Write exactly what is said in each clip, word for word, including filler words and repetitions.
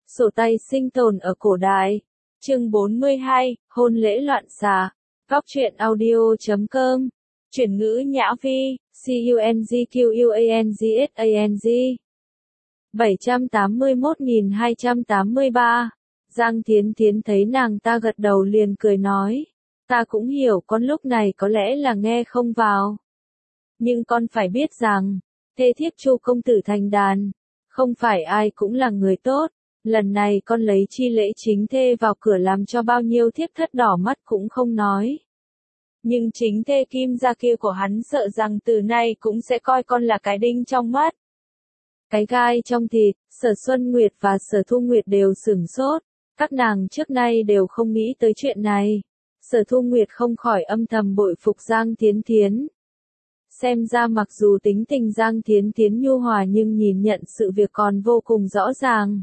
Sổ tay sinh tồn ở cổ đại. Chương bốn mươi hai, hôn lễ loạn xạ. Góc truyện audio chấm com. Chuyển ngữ Nhã Vi, C U N G Q U A N G S A N G. bảy trăm tám mươi mốt nghìn hai trăm tám mươi ba. Giang Thiến Thiến thấy nàng ta gật đầu liền cười nói. Ta cũng hiểu con lúc này có lẽ là nghe không vào. Nhưng con phải biết rằng, thê thiếp Chu công tử thành đàn, không phải ai cũng là người tốt. Lần này con lấy chi lễ chính thê vào cửa làm cho bao nhiêu thiếp thất đỏ mắt cũng không nói. Nhưng chính thê Kim gia kia của hắn sợ rằng từ nay cũng sẽ coi con là cái đinh trong mắt. Cái gai trong thịt, Sở Xuân Nguyệt và Sở Thu Nguyệt đều sửng sốt. Các nàng trước nay đều không nghĩ tới chuyện này. Sở Thu Nguyệt không khỏi âm thầm bội phục Giang Thiến Thiến. Xem ra mặc dù tính tình Giang Thiến Thiến nhu hòa nhưng nhìn nhận sự việc còn vô cùng rõ ràng.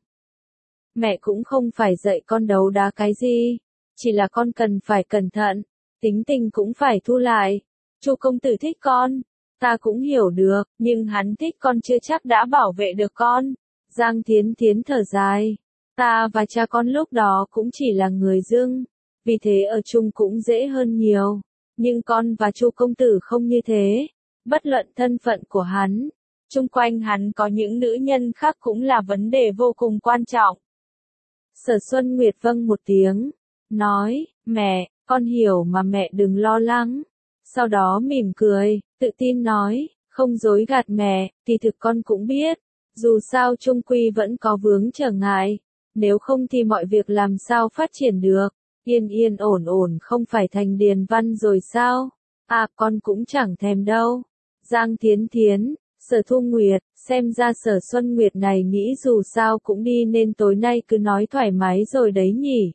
Mẹ cũng không phải dạy con đấu đá cái gì, chỉ là con cần phải cẩn thận, tính tình cũng phải thu lại. Chu công tử thích con, ta cũng hiểu được, nhưng hắn thích con chưa chắc đã bảo vệ được con. Giang Thiến Thiến thở dài, ta và cha con lúc đó cũng chỉ là người dưng, vì thế ở chung cũng dễ hơn nhiều. Nhưng con và Chu công tử không như thế, bất luận thân phận của hắn, chung quanh hắn có những nữ nhân khác cũng là vấn đề vô cùng quan trọng. Sở Xuân Nguyệt vâng một tiếng, nói, mẹ, con hiểu mà mẹ đừng lo lắng. Sau đó mỉm cười, tự tin nói, không dối gạt mẹ, thì thực con cũng biết, dù sao chung quy vẫn có vướng trở ngại, nếu không thì mọi việc làm sao phát triển được, yên yên ổn ổn không phải thành điền văn rồi sao, à con cũng chẳng thèm đâu. Giang Thiến Thiến, Sở Thu Nguyệt, xem ra Sở Xuân Nguyệt này nghĩ dù sao cũng đi nên tối nay cứ nói thoải mái rồi đấy nhỉ.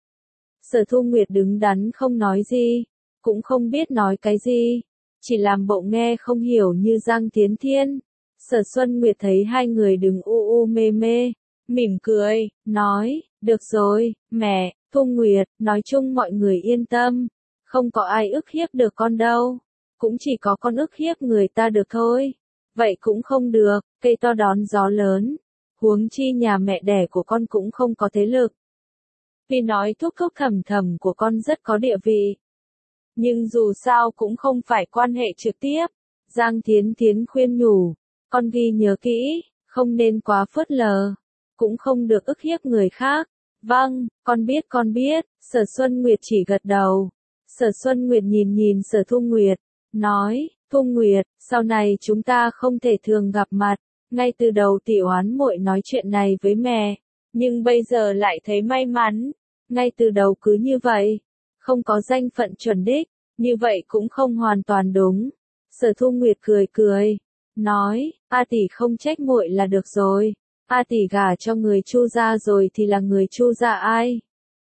Sở Thu Nguyệt đứng đắn không nói gì, cũng không biết nói cái gì, chỉ làm bộ nghe không hiểu như Giang Thiến Thiến. Sở Xuân Nguyệt thấy hai người đứng u u mê mê, mỉm cười, nói, được rồi, mẹ, Thu Nguyệt, nói chung mọi người yên tâm, không có ai ức hiếp được con đâu, cũng chỉ có con ức hiếp người ta được thôi. Vậy cũng không được, cây to đón gió lớn. Huống chi nhà mẹ đẻ của con cũng không có thế lực. Vì nói thúc thúc thầm thầm của con rất có địa vị. Nhưng dù sao cũng không phải quan hệ trực tiếp. Giang Thiến Thiến khuyên nhủ, con ghi nhớ kỹ, không nên quá phớt lờ. Cũng không được ức hiếp người khác. Vâng, con biết con biết, Sở Xuân Nguyệt chỉ gật đầu. Sở Xuân Nguyệt nhìn nhìn Sở Thu Nguyệt, nói, Thu Nguyệt, sau này chúng ta không thể thường gặp mặt, ngay từ đầu tỷ oán muội nói chuyện này với mẹ, nhưng bây giờ lại thấy may mắn, ngay từ đầu cứ như vậy, không có danh phận chuẩn đích, như vậy cũng không hoàn toàn đúng. Sở Thu Nguyệt cười cười, nói, A tỷ không trách muội là được rồi, A tỷ gả cho người Chu gia rồi thì là người Chu gia ai?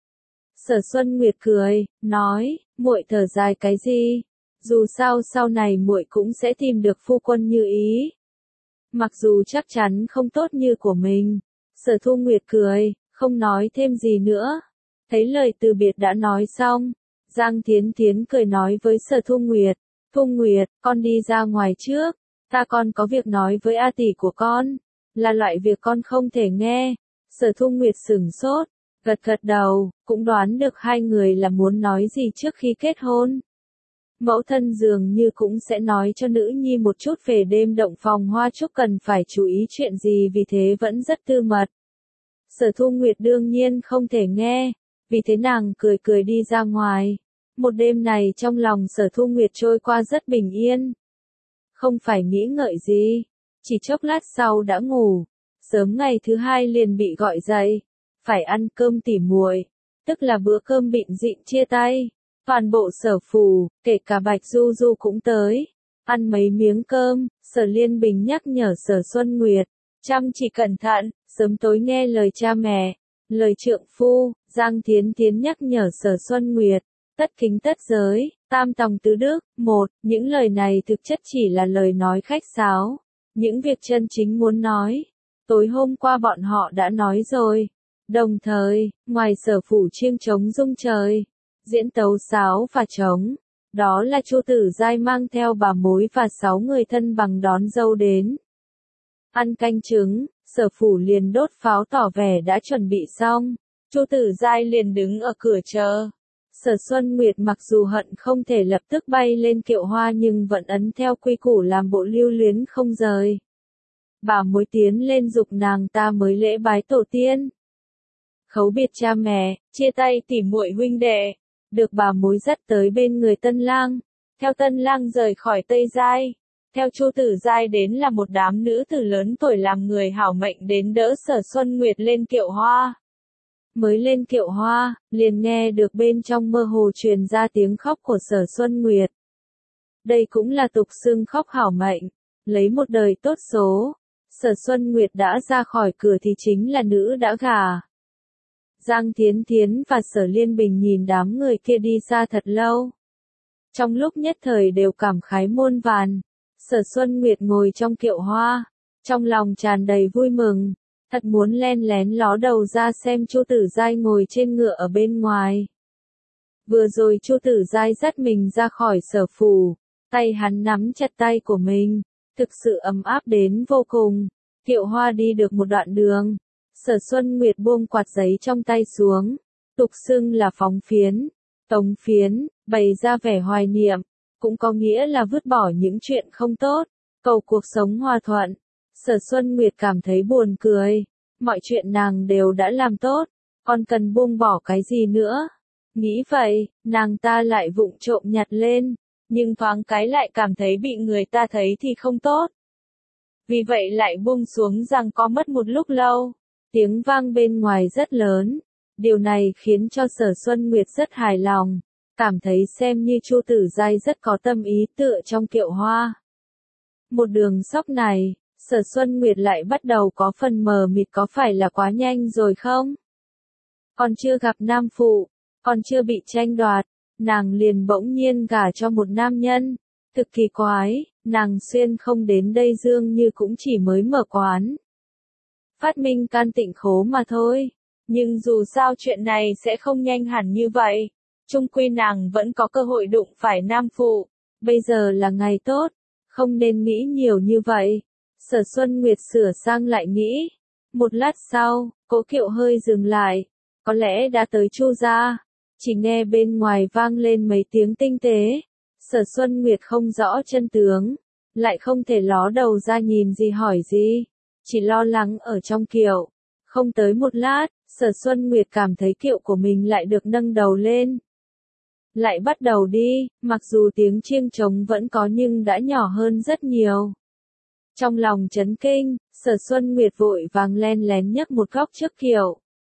Sở Xuân Nguyệt cười, nói, muội thở dài cái gì? Dù sao sau này muội cũng sẽ tìm được phu quân như ý. Mặc dù chắc chắn không tốt như của mình. Sở Thu Nguyệt cười, không nói thêm gì nữa. Thấy lời từ biệt đã nói xong, Giang Thiến Thiến cười nói với Sở Thu Nguyệt, Thu Nguyệt, con đi ra ngoài trước, ta còn có việc nói với A tỷ của con, là loại việc con không thể nghe. Sở Thu Nguyệt sửng sốt, gật gật đầu, cũng đoán được hai người là muốn nói gì trước khi kết hôn. Mẫu thân dường như cũng sẽ nói cho nữ nhi một chút về đêm động phòng hoa chúc cần phải chú ý chuyện gì vì thế vẫn rất tư mật. Sở Thu Nguyệt đương nhiên không thể nghe, vì thế nàng cười cười đi ra ngoài. Một đêm này trong lòng Sở Thu Nguyệt trôi qua rất bình yên. Không phải nghĩ ngợi gì, chỉ chốc lát sau đã ngủ, sớm ngày thứ hai liền bị gọi dậy, phải ăn cơm tỉ muội, tức là bữa cơm bịnh dịnh chia tay. Toàn bộ Sở phủ, kể cả Bạch Du Du cũng tới, ăn mấy miếng cơm. Sở Liên Bình nhắc nhở Sở Xuân Nguyệt, chăm chỉ cẩn thận, sớm tối nghe lời cha mẹ, lời trượng phu. Giang Thiến Thiến nhắc nhở Sở Xuân Nguyệt, tất kính tất giới, tam tòng tứ đức. Một, những lời này thực chất chỉ là lời nói khách sáo, những việc chân chính muốn nói, tối hôm qua bọn họ đã nói rồi. Đồng thời, ngoài Sở phủ chiêng trống rung trời, diễn tấu sáo và trống, đó là Chu Tử Giai mang theo bà mối và sáu người thân bằng đón dâu đến. Ăn canh trứng, Sở Phủ liền đốt pháo tỏ vẻ đã chuẩn bị xong. Chu Tử Giai liền đứng ở cửa chờ. Sở Xuân Nguyệt mặc dù hận không thể lập tức bay lên kiệu hoa nhưng vẫn ấn theo quy củ làm bộ lưu luyến không rời. Bà mối tiến lên giục nàng ta mới lễ bái tổ tiên. Khấu biệt cha mẹ, chia tay tỉ muội huynh đệ, được bà mối dắt tới bên người tân lang. Theo tân lang rời khỏi Tây Giai, theo Chu Tử Giai đến là một đám nữ tử lớn tuổi làm người hảo mệnh đến đỡ Sở Xuân Nguyệt lên kiệu hoa. Mới lên kiệu hoa, liền nghe được bên trong mơ hồ truyền ra tiếng khóc của Sở Xuân Nguyệt. Đây cũng là tục xưng khóc hảo mệnh, lấy một đời tốt số. Sở Xuân Nguyệt đã ra khỏi cửa thì chính là nữ đã gả. Giang Thiến Thiến và Sở Liên Bình nhìn đám người kia đi xa thật lâu. Trong lúc nhất thời đều cảm khái muôn vàn. Sở Xuân Nguyệt ngồi trong kiệu hoa, trong lòng tràn đầy vui mừng, thật muốn len lén ló đầu ra xem Chu Tử Giai ngồi trên ngựa ở bên ngoài. Vừa rồi Chu Tử Giai dắt mình ra khỏi Sở Phủ, tay hắn nắm chặt tay của mình, thực sự ấm áp đến vô cùng. Kiệu hoa đi được một đoạn đường, Sở Xuân Nguyệt buông quạt giấy trong tay xuống, tục xưng là phóng phiến, tống phiến, bày ra vẻ hoài niệm, cũng có nghĩa là vứt bỏ những chuyện không tốt, cầu cuộc sống hòa thuận. Sở Xuân Nguyệt cảm thấy buồn cười, mọi chuyện nàng đều đã làm tốt, còn cần buông bỏ cái gì nữa. Nghĩ vậy, nàng ta lại vụng trộm nhặt lên, nhưng thoáng cái lại cảm thấy bị người ta thấy thì không tốt. Vì vậy lại buông xuống rằng có mất một lúc lâu, tiếng vang bên ngoài rất lớn, điều này khiến cho Sở Xuân Nguyệt rất hài lòng, cảm thấy xem như Chu Tử Giai rất có tâm ý tựa trong kiệu hoa. Một đường sóc này, Sở Xuân Nguyệt lại bắt đầu có phần mờ mịt có phải là quá nhanh rồi không? Còn chưa gặp nam phụ, còn chưa bị tranh đoạt, nàng liền bỗng nhiên gả cho một nam nhân. Thực kỳ quái, nàng xuyên không đến đây Dương Như cũng chỉ mới mở quán. Phát minh can tịnh khố mà thôi. Nhưng dù sao chuyện này sẽ không nhanh hẳn như vậy. Chung quy nàng vẫn có cơ hội đụng phải nam phụ. Bây giờ là ngày tốt, không nên nghĩ nhiều như vậy. Sở Xuân Nguyệt sửa sang lại nghĩ. Một lát sau, cố kiệu hơi dừng lại. Có lẽ đã tới Chu gia. Chỉ nghe bên ngoài vang lên mấy tiếng tinh tế. Sở Xuân Nguyệt không rõ chân tướng. Lại không thể ló đầu ra nhìn gì hỏi gì. Chỉ lo lắng ở trong kiệu. Không tới một lát, Sở Xuân Nguyệt cảm thấy kiệu của mình lại được nâng đầu lên. Lại bắt đầu đi, mặc dù tiếng chiêng trống vẫn có nhưng đã nhỏ hơn rất nhiều. Trong lòng chấn kinh, Sở Xuân Nguyệt vội vàng len lén nhấc một góc trước kiệu.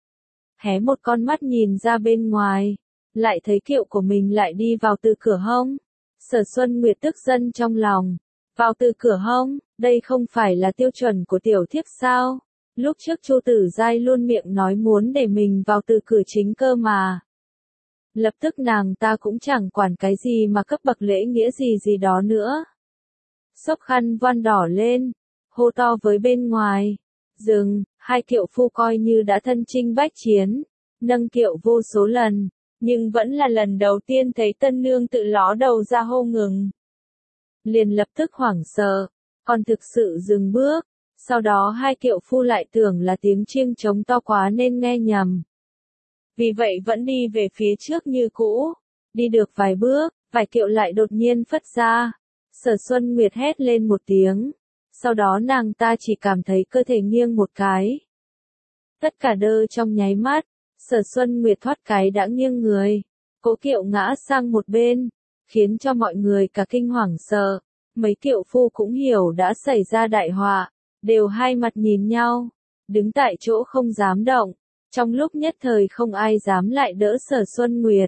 Hé một con mắt nhìn ra bên ngoài, lại thấy kiệu của mình lại đi vào từ cửa hông. Sở Xuân Nguyệt tức giận trong lòng. Vào từ cửa hông, đây không phải là tiêu chuẩn của tiểu thiếp sao? Lúc trước Chu Tử Giai luôn miệng nói muốn để mình vào từ cửa chính cơ mà. Lập tức nàng ta cũng chẳng quản cái gì mà cấp bậc lễ nghĩa gì gì đó nữa. Xốc khăn voan đỏ lên, hô to với bên ngoài. Dừng, hai kiệu phu coi như đã thân chinh bách chiến, nâng kiệu vô số lần, nhưng vẫn là lần đầu tiên thấy tân nương tự ló đầu ra hô ngừng. Liền lập tức hoảng sợ, còn thực sự dừng bước, sau đó hai kiệu phu lại tưởng là tiếng chiêng trống to quá nên nghe nhầm. Vì vậy vẫn đi về phía trước như cũ, đi được vài bước, vài kiệu lại đột nhiên phất ra. Sở Xuân Nguyệt hét lên một tiếng, sau đó nàng ta chỉ cảm thấy cơ thể nghiêng một cái. Tất cả đơ trong nháy mắt, Sở Xuân Nguyệt thoát cái đã nghiêng người, cố kiệu ngã sang một bên, khiến cho mọi người cả kinh hoảng sợ. Mấy kiệu phu cũng hiểu đã xảy ra đại họa, đều hai mặt nhìn nhau, đứng tại chỗ không dám động. Trong lúc nhất thời không ai dám lại đỡ Sở Xuân Nguyệt.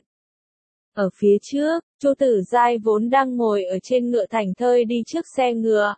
Ở phía trước, Chu Tử Giai vốn đang ngồi ở trên ngựa thảnh thơi đi trước xe ngựa.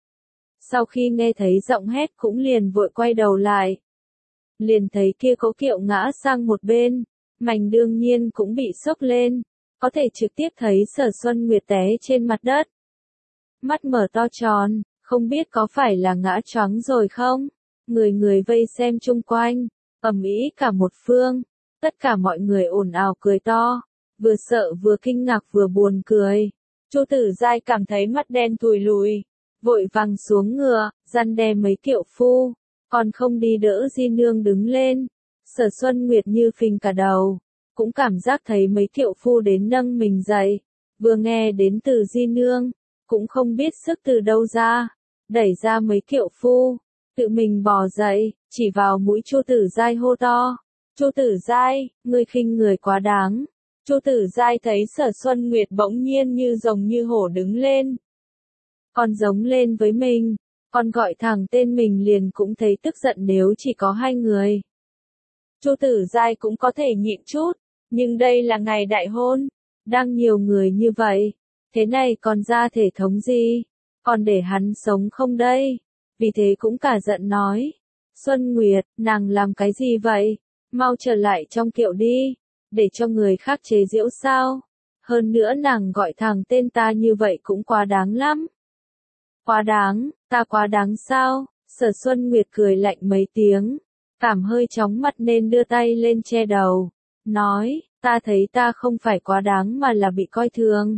Sau khi nghe thấy giọng hét cũng liền vội quay đầu lại. Liền thấy kia cố kiệu ngã sang một bên, mảnh đương nhiên cũng bị xốc lên, có thể trực tiếp thấy Sở Xuân Nguyệt té trên mặt đất. Mắt mở to tròn, không biết có phải là ngã choáng rồi không? Người người vây xem chung quanh, ầm ĩ cả một phương, tất cả mọi người ồn ào cười to, vừa sợ vừa kinh ngạc vừa buồn cười. Chu Tử Giai cảm thấy mắt đen thùi lùi, vội vàng xuống ngựa, răn đe mấy kiệu phu, còn không đi đỡ Di Nương đứng lên. Sở Xuân Nguyệt như phình cả đầu, cũng cảm giác thấy mấy kiệu phu đến nâng mình dậy, vừa nghe đến từ Di Nương, cũng không biết sức từ đâu ra, đẩy ra mấy kiệu phu, tự mình bò dậy, chỉ vào mũi Chu Tử Giai hô to, Chu Tử Giai, ngươi khinh người quá đáng. Chu Tử Giai thấy Sở Xuân Nguyệt bỗng nhiên như rồng như hổ đứng lên, còn giống lên với mình, còn gọi thẳng tên mình liền cũng thấy tức giận nếu chỉ có hai người. Chu Tử Giai cũng có thể nhịn chút, nhưng đây là ngày đại hôn, đang nhiều người như vậy, thế này còn ra thể thống gì, còn để hắn sống không đây? Vì thế cũng cả giận nói, Xuân Nguyệt, nàng làm cái gì vậy? Mau trở lại trong kiệu đi, để cho người khác chế giễu sao? Hơn nữa nàng gọi thẳng tên ta như vậy cũng quá đáng lắm. Quá đáng, ta quá đáng sao? Sở Xuân Nguyệt cười lạnh mấy tiếng, cảm hơi chóng mặt nên đưa tay lên che đầu, nói, ta thấy ta không phải quá đáng mà là bị coi thường.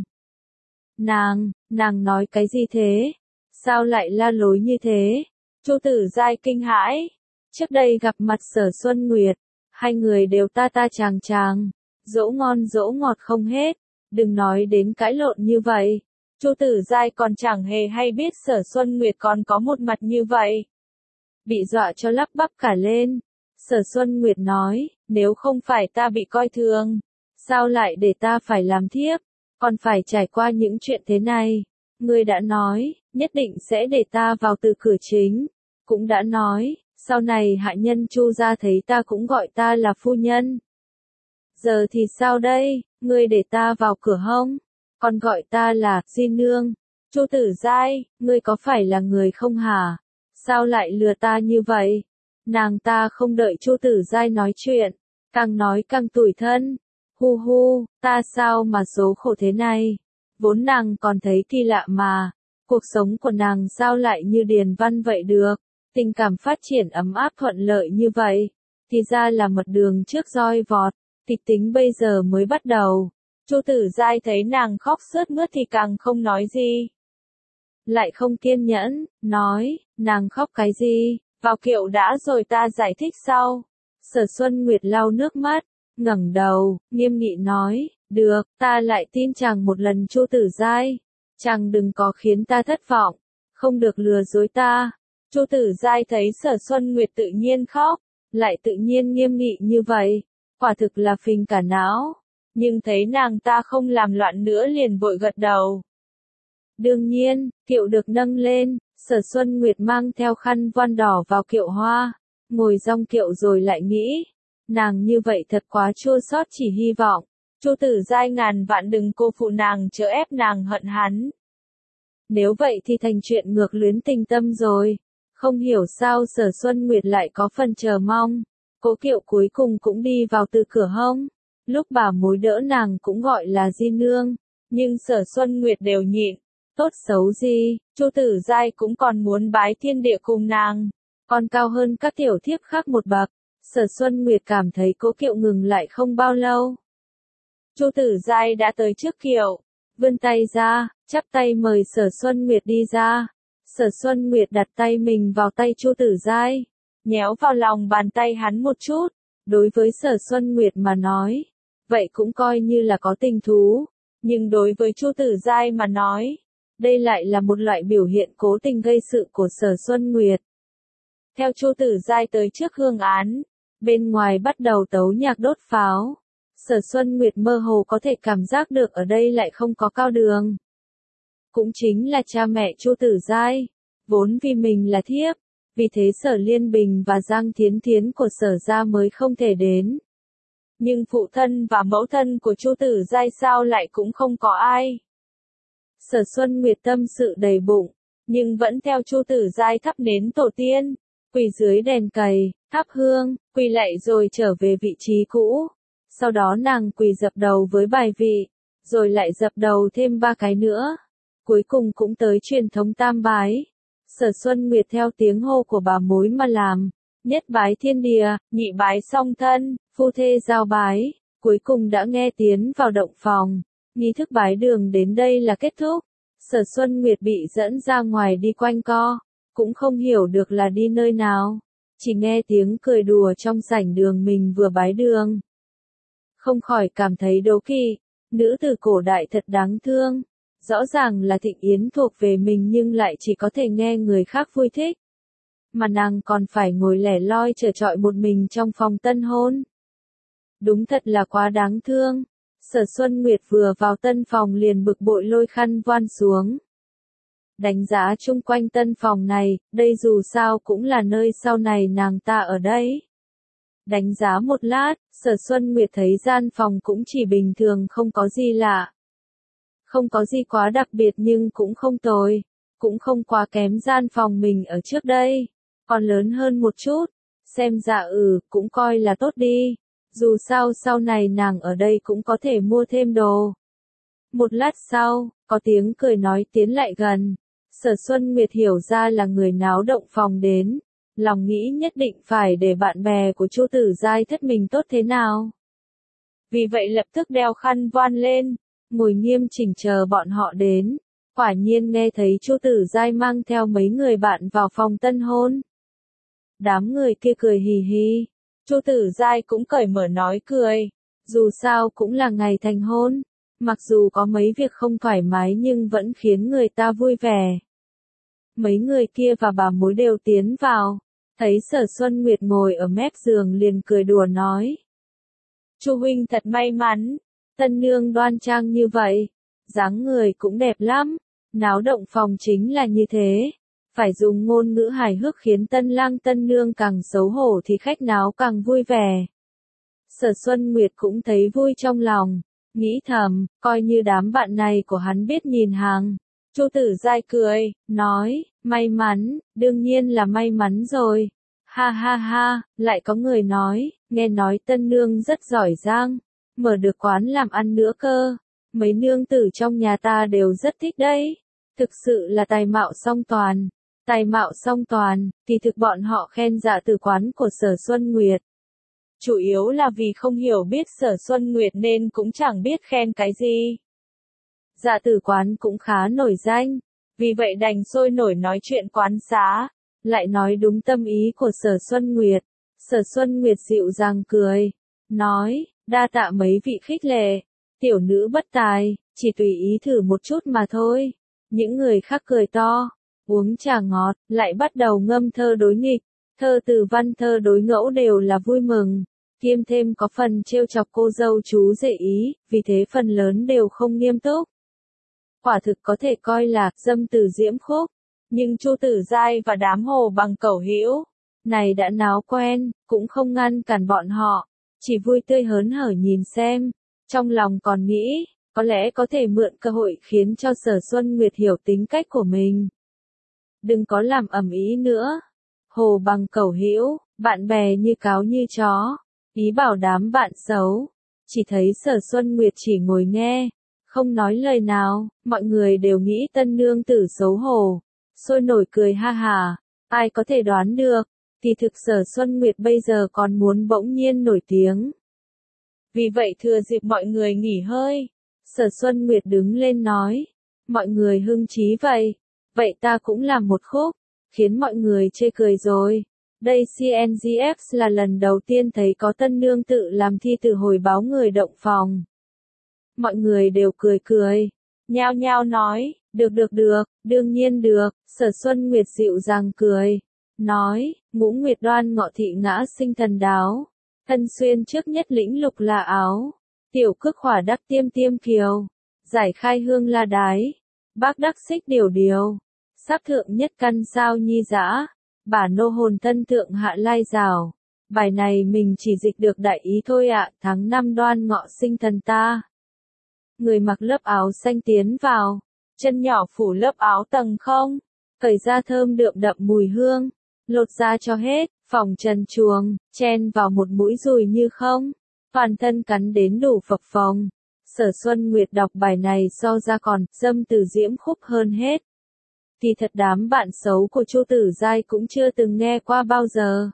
Nàng, nàng nói cái gì thế? Sao lại la lối như thế? Chu Tử Giai kinh hãi, trước đây gặp mặt Sở Xuân Nguyệt, hai người đều ta ta chàng chàng, dỗ ngon dỗ ngọt không hết, đừng nói đến cãi lộn như vậy. Chu Tử Giai còn chẳng hề hay biết Sở Xuân Nguyệt còn có một mặt như vậy. Bị dọa cho lắp bắp cả lên. Sở Xuân Nguyệt nói, nếu không phải ta bị coi thường, sao lại để ta phải làm thiếp, còn phải trải qua những chuyện thế này. Ngươi đã nói, nhất định sẽ để ta vào từ cửa chính, cũng đã nói, sau này hạ nhân Chu gia thấy ta cũng gọi ta là phu nhân. Giờ thì sao đây, ngươi để ta vào cửa hông, còn gọi ta là Di Nương. Chu Tử Giai, ngươi có phải là người không hả? Sao lại lừa ta như vậy? Nàng ta không đợi Chu Tử Giai nói chuyện, càng nói càng tủi thân. Hu hu, ta sao mà số khổ thế này? Vốn nàng còn thấy kỳ lạ mà, cuộc sống của nàng sao lại như điền văn vậy được? Tình cảm phát triển ấm áp thuận lợi như vậy, thì ra là mật đường trước roi vọt, kịch tính bây giờ mới bắt đầu. Chu Tử Giai thấy nàng khóc sướt mướt thì càng không nói gì. Lại không kiên nhẫn, nói, nàng khóc cái gì, vào kiệu đã rồi ta giải thích sau. Sở Xuân Nguyệt lau nước mắt, ngẩng đầu, nghiêm nghị nói, được, ta lại tin chàng một lần Chu Tử Giai, chàng đừng có khiến ta thất vọng, không được lừa dối ta. Chu Tử Giai thấy Sở Xuân Nguyệt tự nhiên khóc, lại tự nhiên nghiêm nghị như vậy, quả thực là phình cả não, nhưng thấy nàng ta không làm loạn nữa liền vội gật đầu. Đương nhiên, kiệu được nâng lên, Sở Xuân Nguyệt mang theo khăn voan đỏ vào kiệu hoa, ngồi dong kiệu rồi lại nghĩ, nàng như vậy thật quá chua xót, chỉ hy vọng Chu Tử Giai ngàn vạn đừng cô phụ nàng chớ ép nàng hận hắn. Nếu vậy thì thành chuyện ngược luyến tình tâm rồi. Không hiểu sao Sở Xuân Nguyệt lại có phần chờ mong. Cố kiệu cuối cùng cũng đi vào từ cửa hông. Lúc bà mối đỡ nàng cũng gọi là Di Nương, nhưng Sở Xuân Nguyệt đều nhịn. Tốt xấu gì, Chu Tử Giai cũng còn muốn bái thiên địa cùng nàng, còn cao hơn các tiểu thiếp khác một bậc. Sở Xuân Nguyệt cảm thấy cố kiệu ngừng lại không bao lâu. Chu Tử Giai đã tới trước kiệu, vươn tay ra, chắp tay mời Sở Xuân Nguyệt đi ra. Sở Xuân Nguyệt đặt tay mình vào tay Chu Tử Giai, nhéo vào lòng bàn tay hắn một chút. Đối với Sở Xuân Nguyệt mà nói, vậy cũng coi như là có tình thú, nhưng đối với Chu Tử Giai mà nói, đây lại là một loại biểu hiện cố tình gây sự của Sở Xuân Nguyệt. Theo Chu Tử Giai tới trước hương án, bên ngoài bắt đầu tấu nhạc đốt pháo. Sở Xuân Nguyệt mơ hồ có thể cảm giác được ở đây lại không có Cao Đường. Cũng chính là cha mẹ Chu Tử Giai, vốn vì mình là thiếp, vì thế Sở Liên Bình và Giang Thiến Thiến của Sở gia mới không thể đến. Nhưng phụ thân và mẫu thân của Chu Tử Giai sao lại cũng không có ai. Sở Xuân Nguyệt tâm sự đầy bụng, nhưng vẫn theo Chu Tử Giai thắp nến tổ tiên, quỳ dưới đèn cầy, thắp hương, quỳ lạy rồi trở về vị trí cũ. Sau đó nàng quỳ dập đầu với bài vị, rồi lại dập đầu thêm ba cái nữa. Cuối cùng cũng tới truyền thống tam bái. Sở Xuân Nguyệt theo tiếng hô của bà mối mà làm. Nhất bái thiên địa, nhị bái song thân, phu thê giao bái. Cuối cùng đã nghe tiến vào động phòng. Nghi thức bái đường đến đây là kết thúc. Sở Xuân Nguyệt bị dẫn ra ngoài đi quanh co. Cũng không hiểu được là đi nơi nào. chỉ nghe tiếng cười đùa trong sảnh đường mình vừa bái đường. Không khỏi cảm thấy đố kỵ, nữ tử cổ đại thật đáng thương. Rõ ràng là Thịnh Yến thuộc về mình nhưng lại chỉ có thể nghe người khác vui thích. Mà nàng còn phải ngồi lẻ loi chờ trọi một mình trong phòng tân hôn. Đúng thật là quá đáng thương. Sở Xuân Nguyệt vừa vào tân phòng liền bực bội lôi khăn voan xuống. Đánh giá chung quanh tân phòng này, đây dù sao cũng là nơi sau này nàng ta ở đấy. Đánh giá một lát, Sở Xuân Nguyệt thấy gian phòng cũng chỉ bình thường không có gì lạ. Không có gì quá đặc biệt nhưng cũng không tồi, cũng không quá kém gian phòng mình ở trước đây, còn lớn hơn một chút, xem ra ừ, cũng coi là tốt đi, dù sao sau này nàng ở đây cũng có thể mua thêm đồ. Một lát sau, có tiếng cười nói tiến lại gần, Sở Xuân Nguyệt hiểu ra là người náo động phòng đến, lòng nghĩ nhất định phải để bạn bè của Chu Tử Giai thất mình tốt thế nào. Vì vậy lập tức đeo khăn voan lên, ngồi nghiêm chỉnh chờ bọn họ đến. Quả nhiên nghe thấy Chu Tử Giai mang theo mấy người bạn vào phòng tân hôn. Đám người kia cười hì hì, Chu Tử Giai cũng cởi mở nói cười, dù sao cũng là ngày thành hôn, mặc dù có mấy việc không thoải mái nhưng vẫn khiến người ta vui vẻ. Mấy người kia và bà mối đều tiến vào, thấy Sở Xuân Nguyệt ngồi ở mép giường liền cười đùa nói. Chu huynh thật may mắn, tân nương đoan trang như vậy, dáng người cũng đẹp lắm, náo động phòng chính là như thế. Phải dùng ngôn ngữ hài hước khiến tân lang tân nương càng xấu hổ thì khách náo càng vui vẻ. Sở Xuân Nguyệt cũng thấy vui trong lòng, nghĩ thầm, coi như đám bạn này của hắn biết nhìn hàng. Chu Tử Giai cười, nói, may mắn, đương nhiên là may mắn rồi. Ha ha ha, lại có người nói, nghe nói tân nương rất giỏi giang, mở được quán làm ăn nữa cơ. Mấy nương tử trong nhà ta đều rất thích đấy. Thực sự là tài mạo song toàn. Tài mạo song toàn, thì thực bọn họ khen Dạ Tử Quán của Sở Xuân Nguyệt. Chủ yếu là vì không hiểu biết Sở Xuân Nguyệt nên cũng chẳng biết khen cái gì. Dạ Tử Quán cũng khá nổi danh, vì vậy đành sôi nổi nói chuyện quán xá, lại nói đúng tâm ý của Sở Xuân Nguyệt. Sở Xuân Nguyệt dịu dàng cười, nói, đa tạ mấy vị khích lệ, tiểu nữ bất tài, chỉ tùy ý thử một chút mà thôi. Những người khác cười to, uống trà ngọt, lại bắt đầu ngâm thơ đối nghịch, thơ từ văn thơ đối ngẫu đều là vui mừng, kiêm thêm có phần trêu chọc cô dâu chú rể ý, vì thế phần lớn đều không nghiêm túc. Quả thực có thể coi là dâm từ diễm khúc, nhưng Chu Tử Giai và đám hồ bằng cẩu hữu này đã náo quen, cũng không ngăn cản bọn họ, chỉ vui tươi hớn hở nhìn xem, trong lòng còn nghĩ, có lẽ có thể mượn cơ hội khiến cho Sở Xuân Nguyệt hiểu tính cách của mình. Đừng có làm ầm ĩ nữa. Hồ bằng cẩu hữu, bạn bè như cáo như chó, ý bảo đám bạn xấu. Chỉ thấy Sở Xuân Nguyệt chỉ ngồi nghe, không nói lời nào, mọi người đều nghĩ tân nương tử xấu hổ, sôi nổi cười ha hà, ai có thể đoán được, thì thực Sở Xuân Nguyệt bây giờ còn muốn bỗng nhiên nổi tiếng. Vì vậy thừa dịp mọi người nghỉ hơi, Sở Xuân Nguyệt đứng lên nói, mọi người hưng trí vậy, vậy ta cũng làm một khúc, khiến mọi người chê cười rồi. Đây xê en giê ép là lần đầu tiên thấy có tân nương tự làm thi từ hồi báo người động phòng. Mọi người đều cười cười, nhao nhao nói, được được được, đương nhiên được. Sở Xuân Nguyệt dịu dàng cười, nói, ngũ nguyệt đoan ngọ thị ngã sinh thần đáo, thân xuyên trước nhất lĩnh lục là áo, tiểu cước khỏa đắc tiêm tiêm kiều, giải khai hương la đái, bác đắc xích điều điều, sắc thượng nhất căn sao nhi dã, bả nô hồn thân thượng hạ lai rào. Bài này mình chỉ dịch được đại ý thôi ạ, tháng năm đoan ngọ sinh thần ta. Người mặc lớp áo xanh tiến vào, chân nhỏ phủ lớp áo tầng không, cởi ra thơm đượm đậm mùi hương, lột ra cho hết, phòng trần chuồng, chen vào một mũi dùi như không, toàn thân cắn đến đủ phập phồng. Sở Xuân Nguyệt đọc bài này so ra còn dâm từ diễm khúc hơn hết. Thì thật đám bạn xấu của Chu Tử Giai cũng chưa từng nghe qua bao giờ.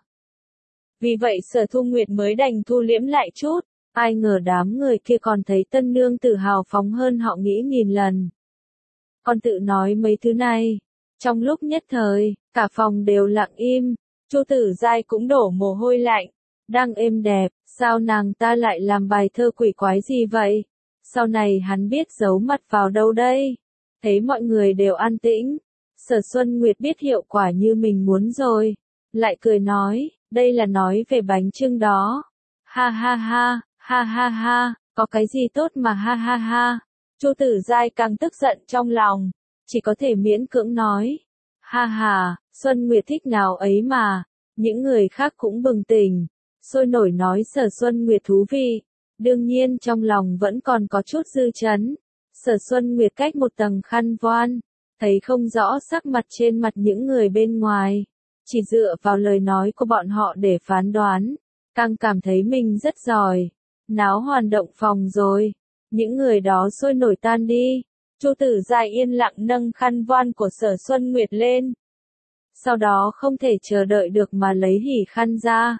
Vì vậy Sở Thu Nguyệt mới đành thu liễm lại chút, ai ngờ đám người kia còn thấy tân nương tự hào phóng hơn họ nghĩ nghìn lần. Còn tự nói mấy thứ này, trong lúc nhất thời, cả phòng đều lặng im, Chu Tử Giai cũng đổ mồ hôi lạnh. Đang êm đẹp, sao nàng ta lại làm bài thơ quỷ quái gì vậy? Sau này hắn biết giấu mặt vào đâu đây? Thấy mọi người đều an tĩnh. Sở Xuân Nguyệt biết hiệu quả như mình muốn rồi. Lại cười nói, đây là nói về bánh chưng đó. Ha ha ha, ha ha ha, có cái gì tốt mà ha ha ha. Chu Tử Giai càng tức giận trong lòng. Chỉ có thể miễn cưỡng nói. Ha ha, Xuân Nguyệt thích nào ấy mà. Những người khác cũng bừng tỉnh. Sôi nổi nói Sở Xuân Nguyệt thú vị. Đương nhiên trong lòng vẫn còn có chút dư chấn. Sở Xuân Nguyệt cách một tầng khăn voan. Thấy không rõ sắc mặt trên mặt những người bên ngoài. Chỉ dựa vào lời nói của bọn họ để phán đoán. Càng cảm thấy mình rất giỏi. Náo hoàn động phòng rồi. Những người đó sôi nổi tan đi. Chu Tử Giai yên lặng nâng khăn voan của Sở Xuân Nguyệt lên. Sau đó không thể chờ đợi được mà lấy hỉ khăn ra.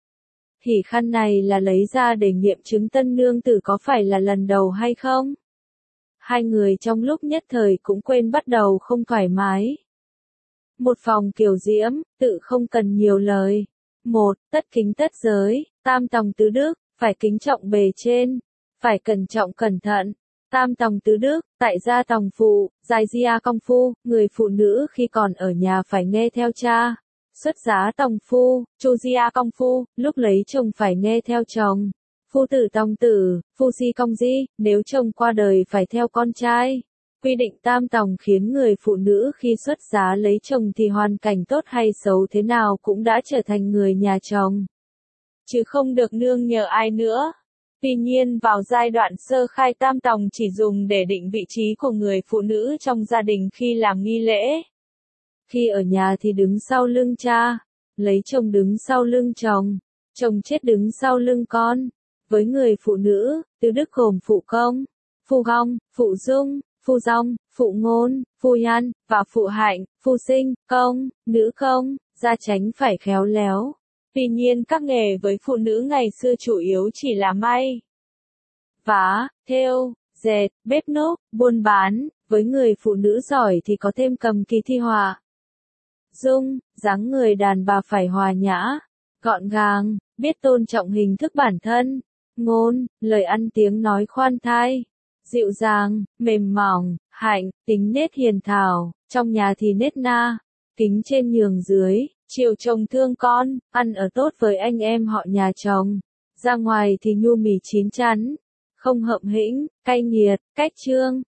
Hỉ khăn này là lấy ra để nghiệm chứng tân nương tử có phải là lần đầu hay không? Hai người trong lúc nhất thời cũng quên bắt đầu không thoải mái. Một phòng kiều diễm, tự không cần nhiều lời. Một, tất kính tất giới, tam tòng tứ đức, phải kính trọng bề trên, phải cẩn trọng cẩn thận. Tam tòng tứ đức, tại gia tòng phụ, dài gia công phu, người phụ nữ khi còn ở nhà phải nghe theo cha. Xuất giá tòng phu, chu gia công phu, lúc lấy chồng phải nghe theo chồng. Phu tử tòng tử, phu di công di, nếu chồng qua đời phải theo con trai. Quy định tam tòng khiến người phụ nữ khi xuất giá lấy chồng thì hoàn cảnh tốt hay xấu thế nào cũng đã trở thành người nhà chồng. Chứ không được nương nhờ ai nữa. Tuy nhiên vào giai đoạn sơ khai tam tòng chỉ dùng để định vị trí của người phụ nữ trong gia đình khi làm nghi lễ. Khi ở nhà thì đứng sau lưng cha, lấy chồng đứng sau lưng chồng, chồng chết đứng sau lưng con. Với người phụ nữ, tứ đức gồm phụ công, phụ gong, phụ dung, phụ dong, phụ ngôn, phụ nhan, và phụ hạnh, phụ sinh, công, nữ công, gia chánh phải khéo léo. Tuy nhiên các nghề với phụ nữ ngày xưa chủ yếu chỉ là may, vá, thêu, dệt, bếp núc, buôn bán. Với người phụ nữ giỏi thì có thêm cầm kỳ thi họa. Dung, dáng người đàn bà phải hòa nhã, gọn gàng, biết tôn trọng hình thức bản thân. Ngôn, lời ăn tiếng nói khoan thai, dịu dàng, mềm mỏng. Hạnh, tính nết hiền thảo, trong nhà thì nết na, kính trên nhường dưới, chiều chồng thương con, ăn ở tốt với anh em họ nhà chồng. Ra ngoài thì nhu mì chín chắn, không hậm hĩnh, cay nghiệt, cách trương.